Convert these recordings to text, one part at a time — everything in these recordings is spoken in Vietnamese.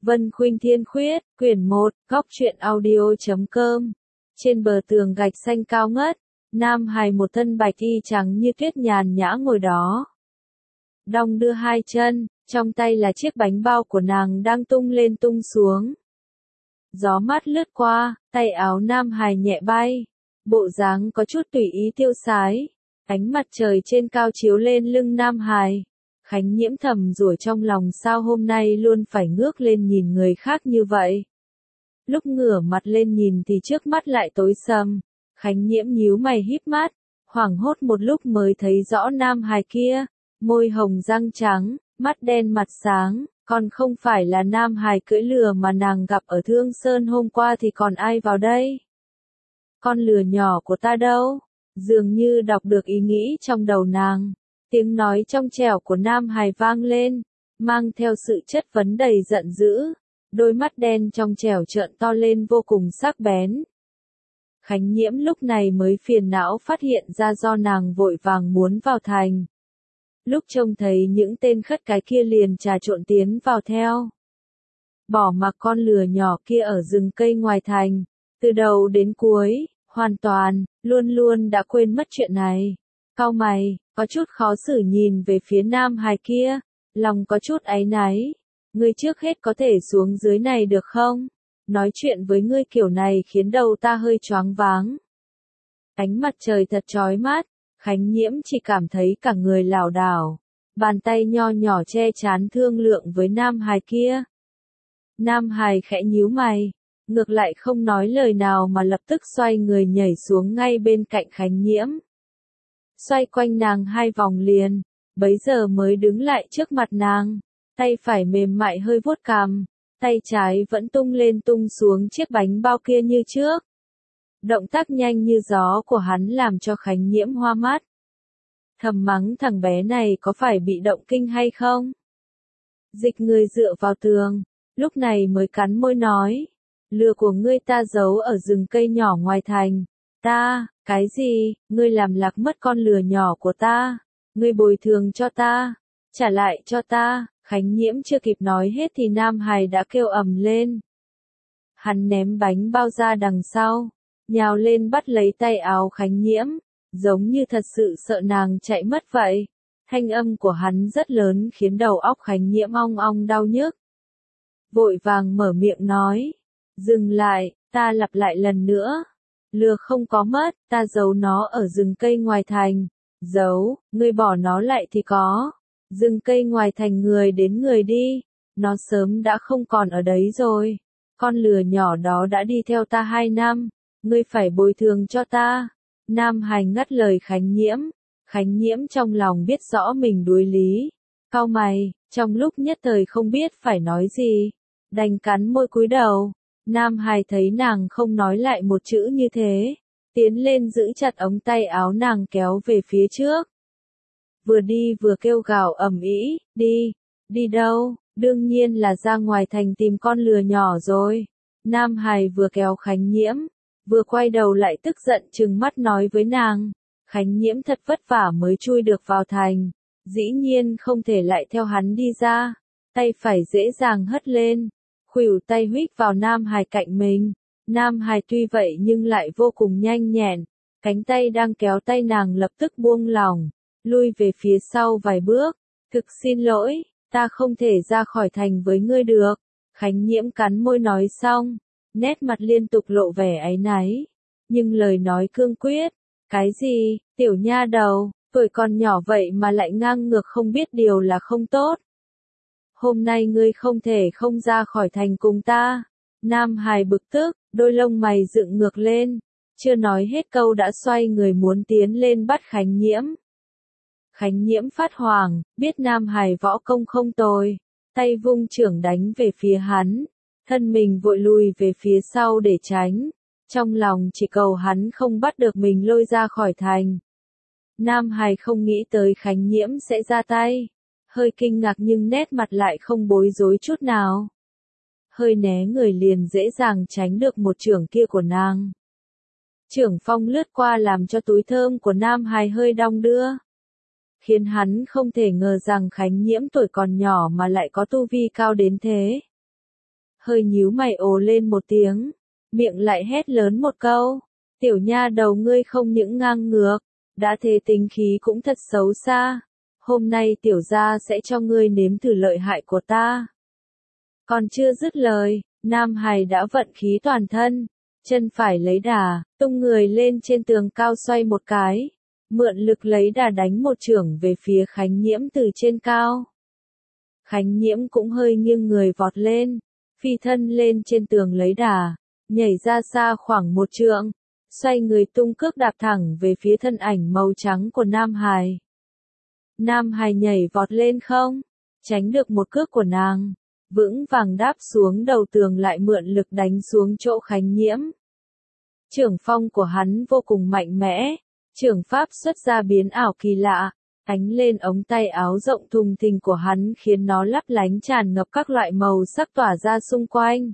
Vân Khuynh Thiên Khuyết, quyển 1, góc truyện audio.com. Trên bờ tường gạch xanh cao ngất, nam hài một thân bạch y trắng như tuyết nhàn nhã ngồi đó. Đong đưa hai chân, trong tay là chiếc bánh bao của nàng đang tung lên tung xuống. Gió mát lướt qua, tay áo nam hài nhẹ bay, bộ dáng có chút tùy ý tiêu sái. Ánh mặt trời trên cao chiếu lên lưng nam hài. Khánh Nhiễm thầm rủa trong lòng sao hôm nay luôn phải ngước lên nhìn người khác như vậy. Lúc ngửa mặt lên nhìn thì trước mắt lại tối sầm. Khánh Nhiễm nhíu mày híp mắt, hoảng hốt một lúc mới thấy rõ nam hài kia, môi hồng răng trắng, mắt đen mặt sáng, còn không phải là nam hài cưỡi lừa mà nàng gặp ở Thương Sơn hôm qua thì còn ai vào đây? Con lừa nhỏ của ta đâu? Dường như đọc được ý nghĩ trong đầu nàng. Tiếng nói trong trẻo của nam hài vang lên, mang theo sự chất vấn đầy giận dữ, đôi mắt đen trong trẻo trợn to lên vô cùng sắc bén. Khánh Nhiễm lúc này mới phiền não phát hiện ra do nàng vội vàng muốn vào thành. Lúc trông thấy những tên khất cái kia liền trà trộn tiến vào theo. Bỏ mặc con lừa nhỏ kia ở rừng cây ngoài thành, từ đầu đến cuối, hoàn toàn, luôn luôn đã quên mất chuyện này. Cau mày, có chút khó xử nhìn về phía nam hài kia, lòng có chút áy náy. Ngươi trước hết có thể xuống dưới này được không? Nói chuyện với ngươi kiểu này khiến đầu ta hơi choáng váng. Ánh mặt trời thật chói mắt, Khánh Nhiễm chỉ cảm thấy cả người lảo đảo. Bàn tay nho nhỏ che chán thương lượng với nam hài kia. Nam hài khẽ nhíu mày, ngược lại không nói lời nào mà lập tức xoay người nhảy xuống ngay bên cạnh Khánh Nhiễm. Xoay quanh nàng hai vòng liền, bấy giờ mới đứng lại trước mặt nàng, tay phải mềm mại hơi vuốt cằm, tay trái vẫn tung lên tung xuống chiếc bánh bao kia như trước. Động tác nhanh như gió của hắn làm cho Khánh Nhiễm hoa mắt. Thầm mắng thằng bé này có phải bị động kinh hay không? Dịch người dựa vào tường, lúc này mới cắn môi nói, lừa của ngươi ta giấu ở rừng cây nhỏ ngoài thành. Ta, cái gì, ngươi làm lạc mất con lừa nhỏ của ta, ngươi bồi thường cho ta, trả lại cho ta. Khánh Nhiễm chưa kịp nói hết thì nam hài đã kêu ầm lên. Hắn ném bánh bao ra đằng sau, nhào lên bắt lấy tay áo Khánh Nhiễm, giống như thật sự sợ nàng chạy mất vậy. Thanh âm của hắn rất lớn khiến đầu óc Khánh Nhiễm ong ong đau nhức. Vội vàng mở miệng nói, dừng lại, ta lặp lại lần nữa. Lừa không có mất, ta giấu nó ở rừng cây ngoài thành. Giấu, ngươi bỏ nó lại thì có. Rừng cây ngoài thành người đến người đi. Nó sớm đã không còn ở đấy rồi. Con lừa nhỏ đó đã đi theo ta 2 năm. Ngươi phải bồi thường cho ta. Nam hài ngắt lời Khánh Nhiễm. Khánh Nhiễm trong lòng biết rõ mình đuối lý. Cau mày, trong lúc nhất thời không biết phải nói gì. Đành cắn môi cúi đầu. Nam hài thấy nàng không nói lại một chữ như thế, tiến lên giữ chặt ống tay áo nàng kéo về phía trước. Vừa đi vừa kêu gào ầm ĩ, đi đâu, đương nhiên là ra ngoài thành tìm con lừa nhỏ rồi. Nam hài vừa kéo Khánh Nhiễm, vừa quay đầu lại tức giận trừng mắt nói với nàng, Khánh Nhiễm thật vất vả mới chui được vào thành, dĩ nhiên không thể lại theo hắn đi ra, tay phải dễ dàng hất lên. Khuỷu tay huých vào nam hài cạnh mình. Nam hài tuy vậy nhưng lại vô cùng nhanh nhẹn. Cánh tay đang kéo tay nàng lập tức buông lỏng, lui về phía sau vài bước. Thực xin lỗi, ta không thể ra khỏi thành với ngươi được. Khánh Nhiễm cắn môi nói xong, nét mặt liên tục lộ vẻ áy náy. Nhưng lời nói cương quyết. Cái gì, tiểu nha đầu, tuổi còn nhỏ vậy mà lại ngang ngược không biết điều là không tốt. Hôm nay ngươi không thể không ra khỏi thành cùng ta. Nam hài bực tức, đôi lông mày dựng ngược lên. Chưa nói hết câu đã xoay người muốn tiến lên bắt Khánh Nhiễm. Khánh Nhiễm phát hoảng, biết nam hài võ công không tồi. Tay vung chưởng đánh về phía hắn. Thân mình vội lùi về phía sau để tránh. Trong lòng chỉ cầu hắn không bắt được mình lôi ra khỏi thành. Nam hài không nghĩ tới Khánh Nhiễm sẽ ra tay. Hơi kinh ngạc nhưng nét mặt lại không bối rối chút nào. Hơi né người liền dễ dàng tránh được một chưởng kia của nàng. Chưởng phong lướt qua làm cho túi thơm của nam hài hơi đong đưa. Khiến hắn không thể ngờ rằng Khánh Nhiễm tuổi còn nhỏ mà lại có tu vi cao đến thế. hơi nhíu mày ồ lên một tiếng, miệng lại hét lớn một câu, tiểu nha đầu ngươi không những ngang ngược, đã thế tính khí cũng thật xấu xa, hôm nay tiểu gia sẽ cho ngươi nếm thử lợi hại của ta. Còn chưa dứt lời, Nam Hải đã vận khí toàn thân, chân phải lấy đà, tung người lên trên tường cao xoay một cái, mượn lực lấy đà đánh một chưởng về phía Khánh Nhiễm từ trên cao. Khánh Nhiễm cũng hơi nghiêng người vọt lên, phi thân lên trên tường lấy đà, nhảy ra xa khoảng 1 trượng, xoay người tung cước đạp thẳng về phía thân ảnh màu trắng của Nam Hải. Nam Hải nhảy vọt lên không, tránh được một cước của nàng, vững vàng đáp xuống đầu tường lại mượn lực đánh xuống chỗ Khánh Nhiễm. Chưởng phong của hắn vô cùng mạnh mẽ, chưởng pháp xuất ra biến ảo kỳ lạ, ánh lên ống tay áo rộng thùng thình của hắn khiến nó lấp lánh tràn ngập các loại màu sắc tỏa ra xung quanh.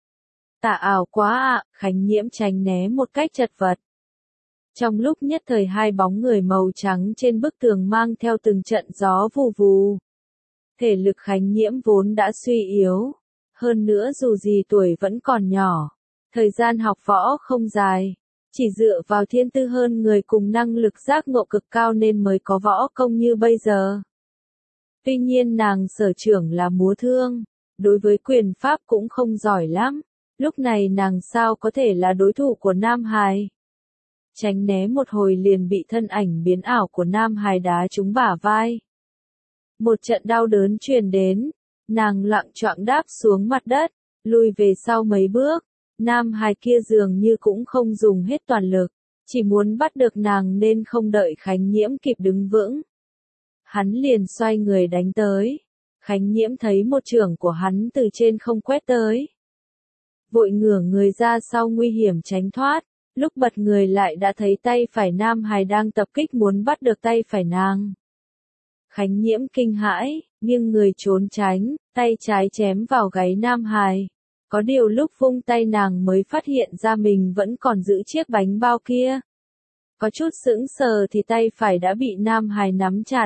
Tà ảo quá ạ, Khánh Nhiễm tránh né một cách chật vật. Trong lúc nhất thời hai bóng người màu trắng trên bức tường mang theo từng trận gió vù vù. Thể lực Khánh Nhiễm vốn đã suy yếu, hơn nữa dù gì tuổi vẫn còn nhỏ, thời gian học võ không dài, chỉ dựa vào thiên tư hơn người cùng năng lực giác ngộ cực cao nên mới có võ công như bây giờ. Tuy nhiên nàng sở trường là múa thương, đối với quyền pháp cũng không giỏi lắm, lúc này nàng sao có thể là đối thủ của Nam Hải. Tránh né một hồi liền bị thân ảnh biến ảo của Nam Hải đá trúng bả vai. Một trận đau đớn truyền đến, nàng loạng choạng đáp xuống mặt đất, lùi về sau mấy bước, Nam Hải kia dường như cũng không dùng hết toàn lực, chỉ muốn bắt được nàng nên không đợi Khánh Nhiễm kịp đứng vững. Hắn liền xoay người đánh tới, Khánh Nhiễm thấy một chưởng của hắn từ trên không quét tới. Vội ngửa người ra sau nguy hiểm tránh thoát, lúc bật người lại đã thấy tay phải Nam Hải đang tập kích muốn bắt được tay phải nàng. Khánh Nhiễm kinh hãi, nghiêng người trốn tránh, tay trái chém vào gáy Nam Hải. Có điều lúc vung tay nàng mới phát hiện ra mình vẫn còn giữ chiếc bánh bao kia. Có chút sững sờ thì tay phải đã bị Nam Hải nắm chặt.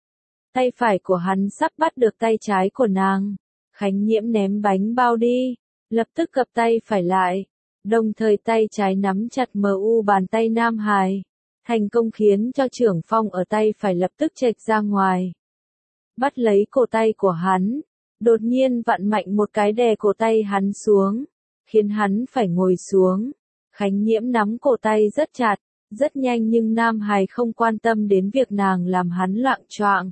Tay phải của hắn sắp bắt được tay trái của nàng. Khánh Nhiễm ném bánh bao đi, lập tức gập tay phải lại, đồng thời tay trái nắm chặt bàn tay Nam Hải. Thành công khiến cho chưởng phong ở tay phải lập tức chệch ra ngoài. Bắt lấy cổ tay của hắn, đột nhiên vặn mạnh một cái đè cổ tay hắn xuống, khiến hắn phải ngồi xuống. Khánh Nhiễm nắm cổ tay rất chặt, rất nhanh nhưng Nam Hải không quan tâm đến việc nàng làm hắn loạng choạng.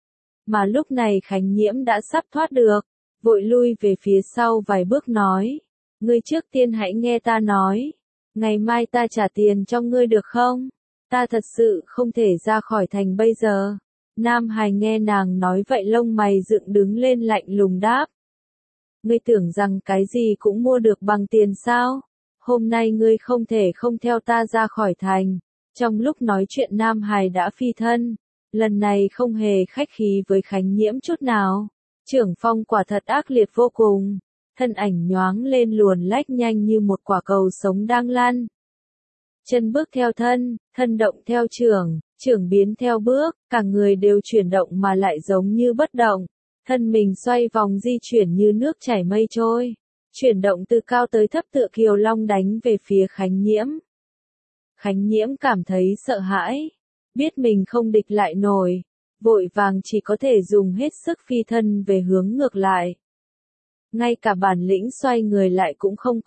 Mà lúc này Khánh Nhiễm đã sắp thoát được, vội lui về phía sau vài bước nói, ngươi trước tiên hãy nghe ta nói, ngày mai ta trả tiền cho ngươi được không? Ta thật sự không thể ra khỏi thành bây giờ. Nam Hải nghe nàng nói vậy lông mày dựng đứng lên lạnh lùng đáp. Ngươi tưởng rằng cái gì cũng mua được bằng tiền sao? Hôm nay ngươi không thể không theo ta ra khỏi thành. Trong lúc nói chuyện Nam Hải đã phi thân. Lần này không hề khách khí với Khánh Nhiễm chút nào. Chưởng phong quả thật ác liệt vô cùng. Thân ảnh nhoáng lên luồn lách nhanh như một quả cầu sống đang lăn. Chân bước theo thân, thân động theo chưởng, chưởng biến theo bước, cả người đều chuyển động mà lại giống như bất động. Thân mình xoay vòng di chuyển như nước chảy mây trôi, chuyển động từ cao tới thấp tựa kiều long đánh về phía Khánh Nhiễm. Khánh Nhiễm cảm thấy sợ hãi, biết mình không địch lại nổi, vội vàng chỉ có thể dùng hết sức phi thân về hướng ngược lại. Ngay cả bản lĩnh xoay người lại cũng không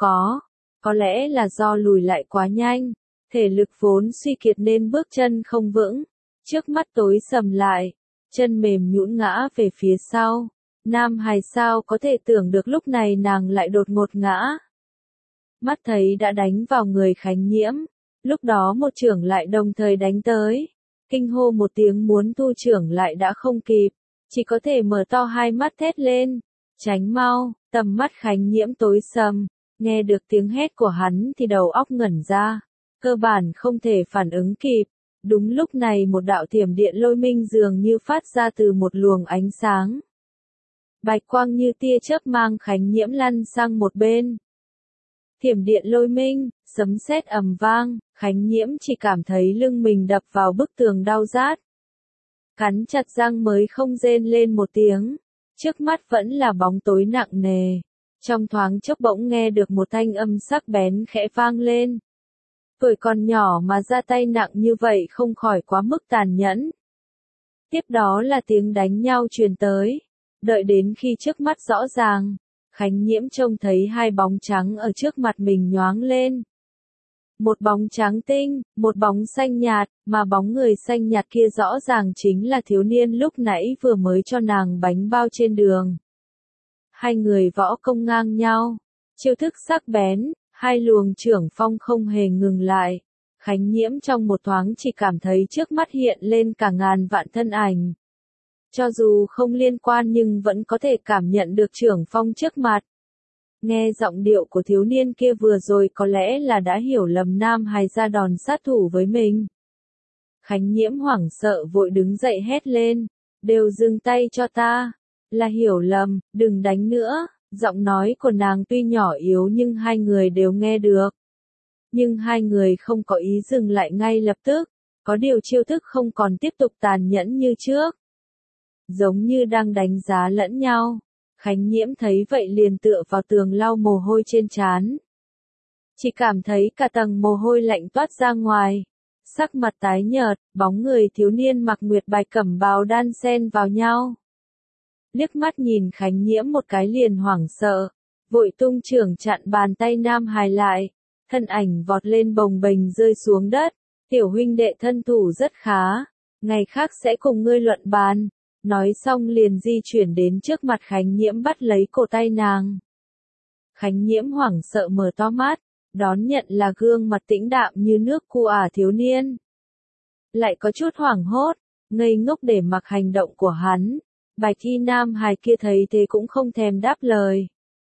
có lẽ là do lùi lại quá nhanh. Thể lực vốn suy kiệt nên bước chân không vững, trước mắt tối sầm lại, chân mềm nhũn ngã về phía sau. Nam Hải sao có thể tưởng được lúc này nàng lại đột ngột ngã. Mắt thấy đã đánh vào người Khánh Nhiễm, lúc đó một chưởng lại đồng thời đánh tới. Kinh hô một tiếng muốn thu chưởng lại đã không kịp, chỉ có thể mở to hai mắt thét lên, tránh mau, tầm mắt Khánh Nhiễm tối sầm, nghe được tiếng hét của hắn thì đầu óc ngẩn ra. Cơ bản không thể phản ứng kịp, đúng lúc này một đạo thiểm điện lôi minh dường như phát ra từ một luồng ánh sáng. Bạch quang như tia chớp mang Khánh Nhiễm lăn sang một bên. Thiểm điện lôi minh, sấm sét ầm vang, Khánh Nhiễm chỉ cảm thấy lưng mình đập vào bức tường đau rát. Cắn chặt răng mới không rên lên một tiếng, trước mắt vẫn là bóng tối nặng nề. Trong thoáng chốc bỗng nghe được một thanh âm sắc bén khẽ vang lên. Tuổi còn nhỏ mà ra tay nặng như vậy không khỏi quá mức tàn nhẫn. Tiếp đó là tiếng đánh nhau truyền tới. Đợi đến khi trước mắt rõ ràng, Khánh Nhiễm trông thấy hai bóng trắng ở trước mặt mình nhoáng lên. Một bóng trắng tinh, một bóng xanh nhạt, mà bóng người xanh nhạt kia rõ ràng chính là thiếu niên lúc nãy vừa mới cho nàng bánh bao trên đường. Hai người võ công ngang nhau, chiêu thức sắc bén, hai luồng trưởng phong không hề ngừng lại. Khánh Nhiễm trong một thoáng chỉ cảm thấy trước mắt hiện lên cả ngàn vạn thân ảnh. Cho dù không liên quan nhưng vẫn có thể cảm nhận được trưởng phong trước mặt. Nghe giọng điệu của thiếu niên kia vừa rồi có lẽ là đã hiểu lầm Nam Hải ra đòn sát thủ với mình. Khánh Nhiễm hoảng sợ vội đứng dậy hét lên, đều dừng tay cho ta, là hiểu lầm, đừng đánh nữa. Giọng nói của nàng tuy nhỏ yếu nhưng hai người đều nghe được. Nhưng hai người không có ý dừng lại ngay lập tức, có điều chiêu thức không còn tiếp tục tàn nhẫn như trước. Giống như đang đánh giá lẫn nhau. Khánh Nhiễm thấy vậy liền tựa vào tường lau mồ hôi trên trán. Chỉ cảm thấy cả tầng mồ hôi lạnh toát ra ngoài. Sắc mặt tái nhợt, bóng người thiếu niên mặc nguyệt bạch cẩm bào đan xen vào nhau. Liếc mắt nhìn Khánh Nhiễm một cái liền hoảng sợ, vội tung chưởng chặn bàn tay Nam Hải lại, thân ảnh vọt lên bồng bềnh rơi xuống đất, tiểu huynh đệ thân thủ rất khá, ngày khác sẽ cùng ngươi luận bàn. Nói xong liền di chuyển đến trước mặt Khánh Nhiễm bắt lấy cổ tay nàng. Khánh Nhiễm hoảng sợ mở to mắt, đón nhận là gương mặt tĩnh đạm như nước cu thiếu niên. Lại có chút hoảng hốt, ngây ngốc để mặc hành động của hắn. Bạch y Nam Hải kia thấy thế cũng không thèm đáp lời.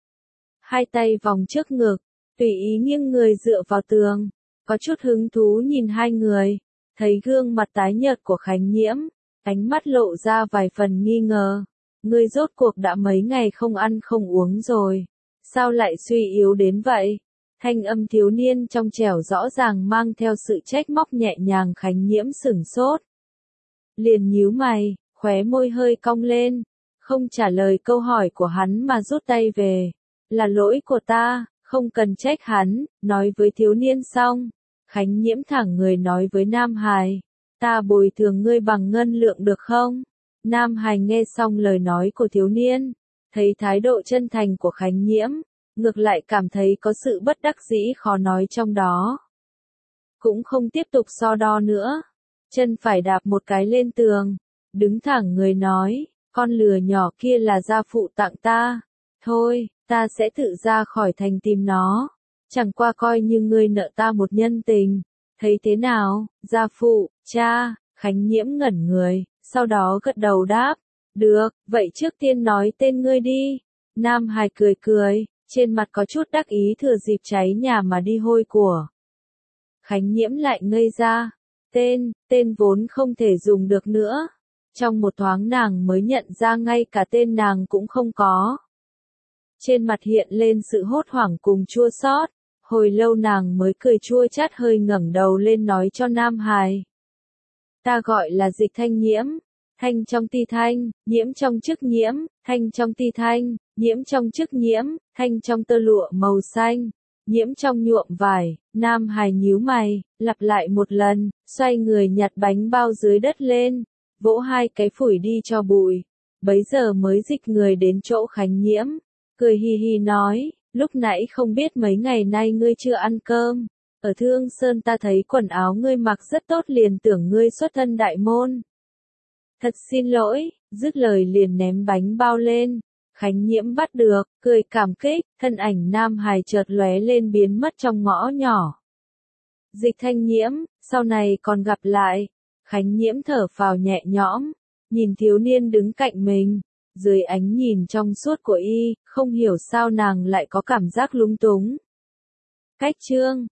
Hai tay vòng trước ngực, tùy ý nghiêng người dựa vào tường, có chút hứng thú nhìn hai người, thấy gương mặt tái nhợt của Khánh Nhiễm, ánh mắt lộ ra vài phần nghi ngờ. Ngươi rốt cuộc đã mấy ngày không ăn không uống rồi, sao lại suy yếu đến vậy? Thanh âm thiếu niên trong trẻo rõ ràng mang theo sự trách móc nhẹ nhàng. Khánh Nhiễm sửng sốt, liền nhíu mày, khóe môi hơi cong lên, không trả lời câu hỏi của hắn mà rút tay về. Là lỗi của ta, không cần trách hắn. Nói với thiếu niên xong, Khánh Nhiễm thẳng người nói với Nam Hải, ta bồi thường ngươi bằng ngân lượng được không? Nam Hải nghe xong lời nói của thiếu niên, thấy thái độ chân thành của Khánh Nhiễm, ngược lại cảm thấy có sự bất đắc dĩ khó nói trong đó. Cũng không tiếp tục so đo nữa, chân phải đạp một cái lên tường, đứng thẳng người nói, con lừa nhỏ kia là gia phụ tặng ta, thôi, ta sẽ tự ra khỏi thành tìm nó, chẳng qua coi như ngươi nợ ta một nhân tình, thấy thế nào? Gia phụ, cha. Khánh Nhiễm ngẩn người, sau đó gật đầu đáp, được, vậy trước tiên nói tên ngươi đi. Nam Hải cười cười, trên mặt có chút đắc ý thừa dịp cháy nhà mà đi hôi của. Khánh Nhiễm lại ngây ra, tên vốn không thể dùng được nữa. Trong một thoáng nàng mới nhận ra ngay cả tên nàng cũng không có. Trên mặt hiện lên sự hốt hoảng cùng chua xót, hồi lâu nàng mới cười chua chát hơi ngẩng đầu lên nói cho Nam Hải. Ta gọi là Dịch Thanh Nhiễm, thanh trong ti thanh, nhiễm trong chức nhiễm, thanh trong ti thanh, nhiễm trong chức nhiễm, thanh trong tơ lụa màu xanh, nhiễm trong nhuộm vải. Nam Hải nhíu mày, lặp lại một lần, xoay người nhặt bánh bao dưới đất lên, vỗ hai cái phủi đi cho bụi, bấy giờ mới dịch người đến chỗ Khánh Nhiễm, cười hi hi nói, lúc nãy không biết mấy ngày nay ngươi chưa ăn cơm, ở Thương Sơn ta thấy quần áo ngươi mặc rất tốt liền tưởng ngươi xuất thân đại môn. Thật xin lỗi, dứt lời liền ném bánh bao lên. Khánh Nhiễm bắt được, cười cảm kích, thân ảnh Nam Hải chợt lóe lên biến mất trong ngõ nhỏ. Dịch Thanh Nhiễm, sau này còn gặp lại. Khánh Nhiễm thở phào nhẹ nhõm, nhìn thiếu niên đứng cạnh mình, dưới ánh nhìn trong suốt của y, không hiểu sao nàng lại có cảm giác lúng túng. Cách chương